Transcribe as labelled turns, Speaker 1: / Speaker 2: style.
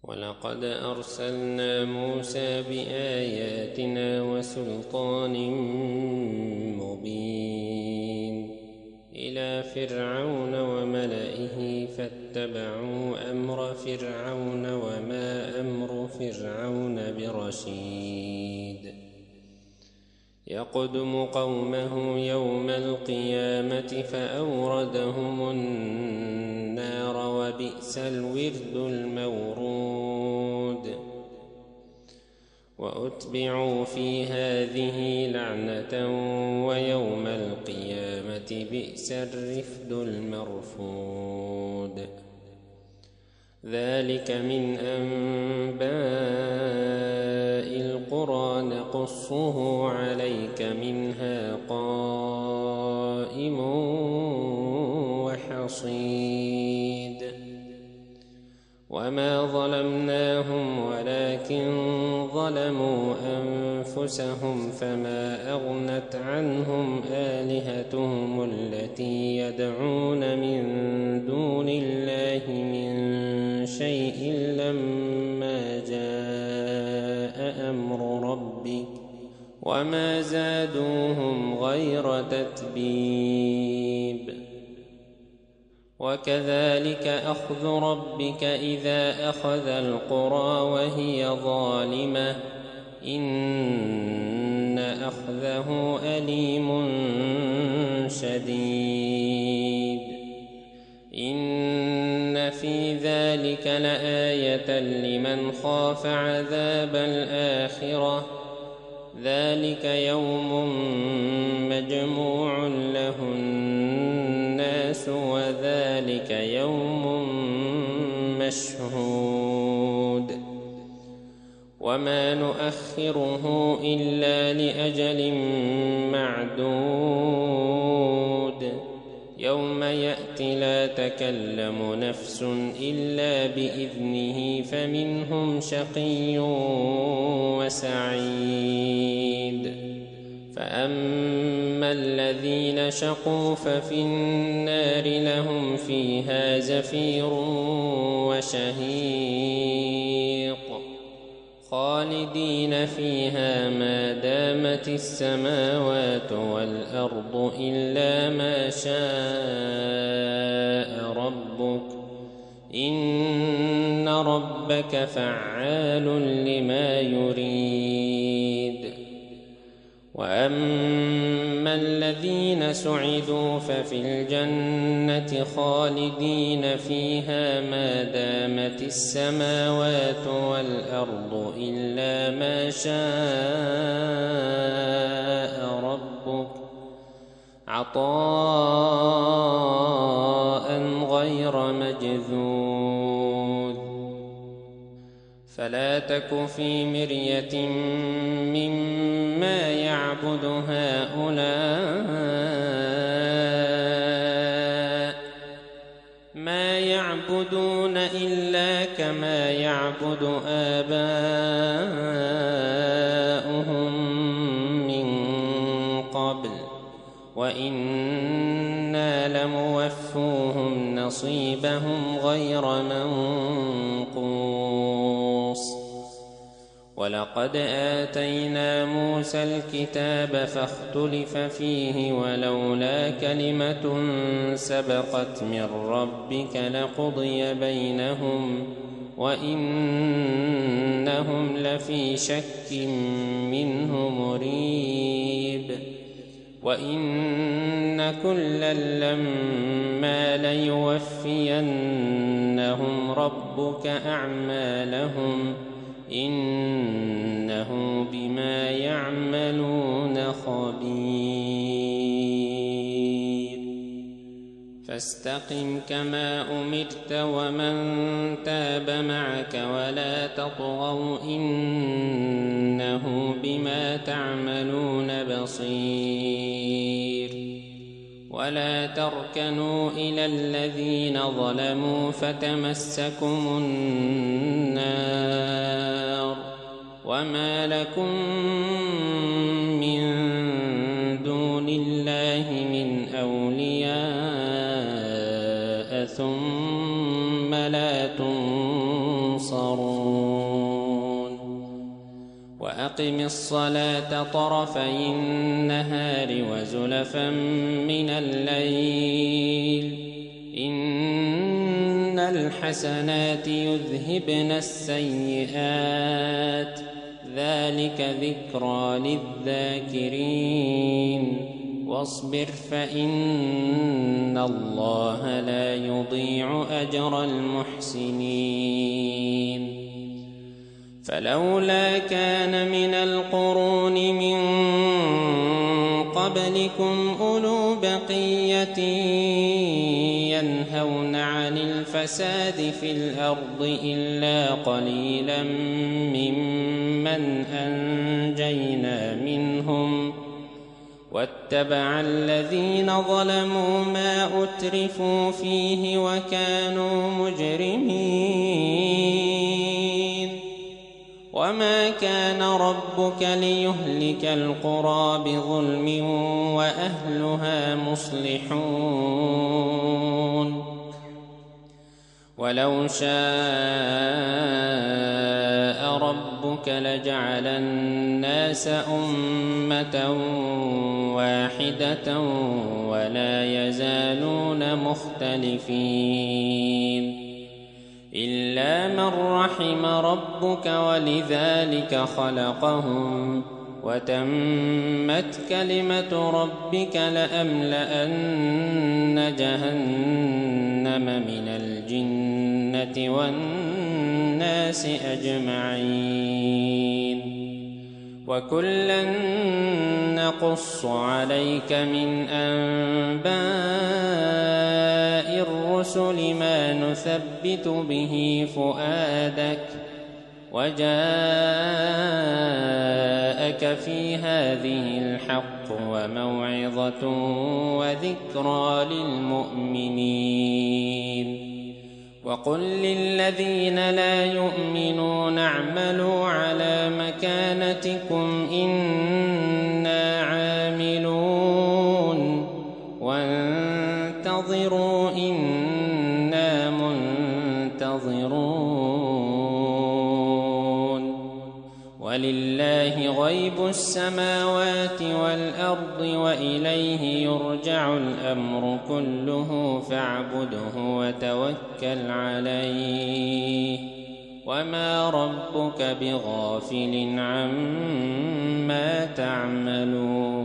Speaker 1: ولقد أرسلنا موسى بآياتنا وسلطان مبين إلى فرعون وملئه فاتبعوا أمر فرعون وما أمر فرعون برشيد يقدم قومه يوم القيامة فأوردهم النار وبئس الورد المورود وأتبعوا في هذه لعنة ويوم القيامة بئس الرفد المرفود ذلك من أنباء القرى نقصه عليك منها قائم وحصيد وما ظلمناهم ولكن ظلموا أنفسهم فما أغنت عنهم آلهتهم التي يدعون من دون الله من شيء لما جاء أمر ربك وما زادوهم غير تتبيب وكذلك أخذ ربك إذا أخذ القرى وهي ظالمة إن أخذه أليم شديد إن في ذلك لآية لمن خاف عذاب الآخرة ذلك يوم مجموع له الناس وذلك يوم مشهود وما نؤخره إلا لأجل معدود يوم يأتي لا تكلم نفس إلا بإذنه فمنهم شقي وسعيد فأما الذين شقوا ففي النار لهم فيها زفير وشهيق خالدين فيها ما دامت السماوات والأرض إلا ما شاء ربك إن ربك فعال لما يريد وأما الذين سعدوا ففي الجنة خالدين فيها ما دامت السماوات والأرض إلا ما شاء ربك عطاء غير مجذوذ فلا تك في مرية مما يعبد هؤلاء ما يعبدون إلا كما يعبد آباؤهم من قبل وإنا لموفوهم نصيبهم غير منقوص ولقد آتينا موسى الكتاب فاختلف فيه ولولا كلمة سبقت من ربك لقضي بينهم وإنهم لفي شك منه مريب وإن كلا لما ليوفينهم ربك أعمالهم إنه بما يعملون خبير فاستقم كما أمرت ومن تاب معك ولا تطغوا إنه بما تعملون بصير ولا تركنوا إلى الذين ظلموا فتمسكم النار وما لكم من دون الله من أولياء ثم لا تنصرون وأقم الصلاة طرفي النهار وزلفا من الليل إن الحسنات يذهبن السيئات ذلك ذكرى للذاكرين واصبر فإن الله لا يضيع أجر المحسنين فلولا كان من القرون من قبلكم أولو بقية ينهون عن الفساد في الأرض إلا قليلا ممن أنجينا منهم واتبع الذين ظلموا ما أترفوا فيه وكانوا مجرمين وما كان ربك ليهلك القرى بظلم وأهلها مصلحون ولو شاء ربك لجعل الناس أمة واحدة ولا يزالون مختلفين إلا من رحم ربك ولذلك خلقهم وتمت كلمة ربك لأملأن جهنم من الجنة والناس أجمعين وكلا نقص عليك من أنباء الرسل ما نثبت به فؤادك وجاءك في هذه الحق وموعظة وذكرى للمؤمنين وقل للذين لا يؤمنون اعملوا على مكانتكم إنا عاملون وانتظروا إنا منتظرون ولله غيب السماوات والأرض وإليه يرجع الأمر كله فاعبده وتوكل عليه وما ربك بغافل عما تعملون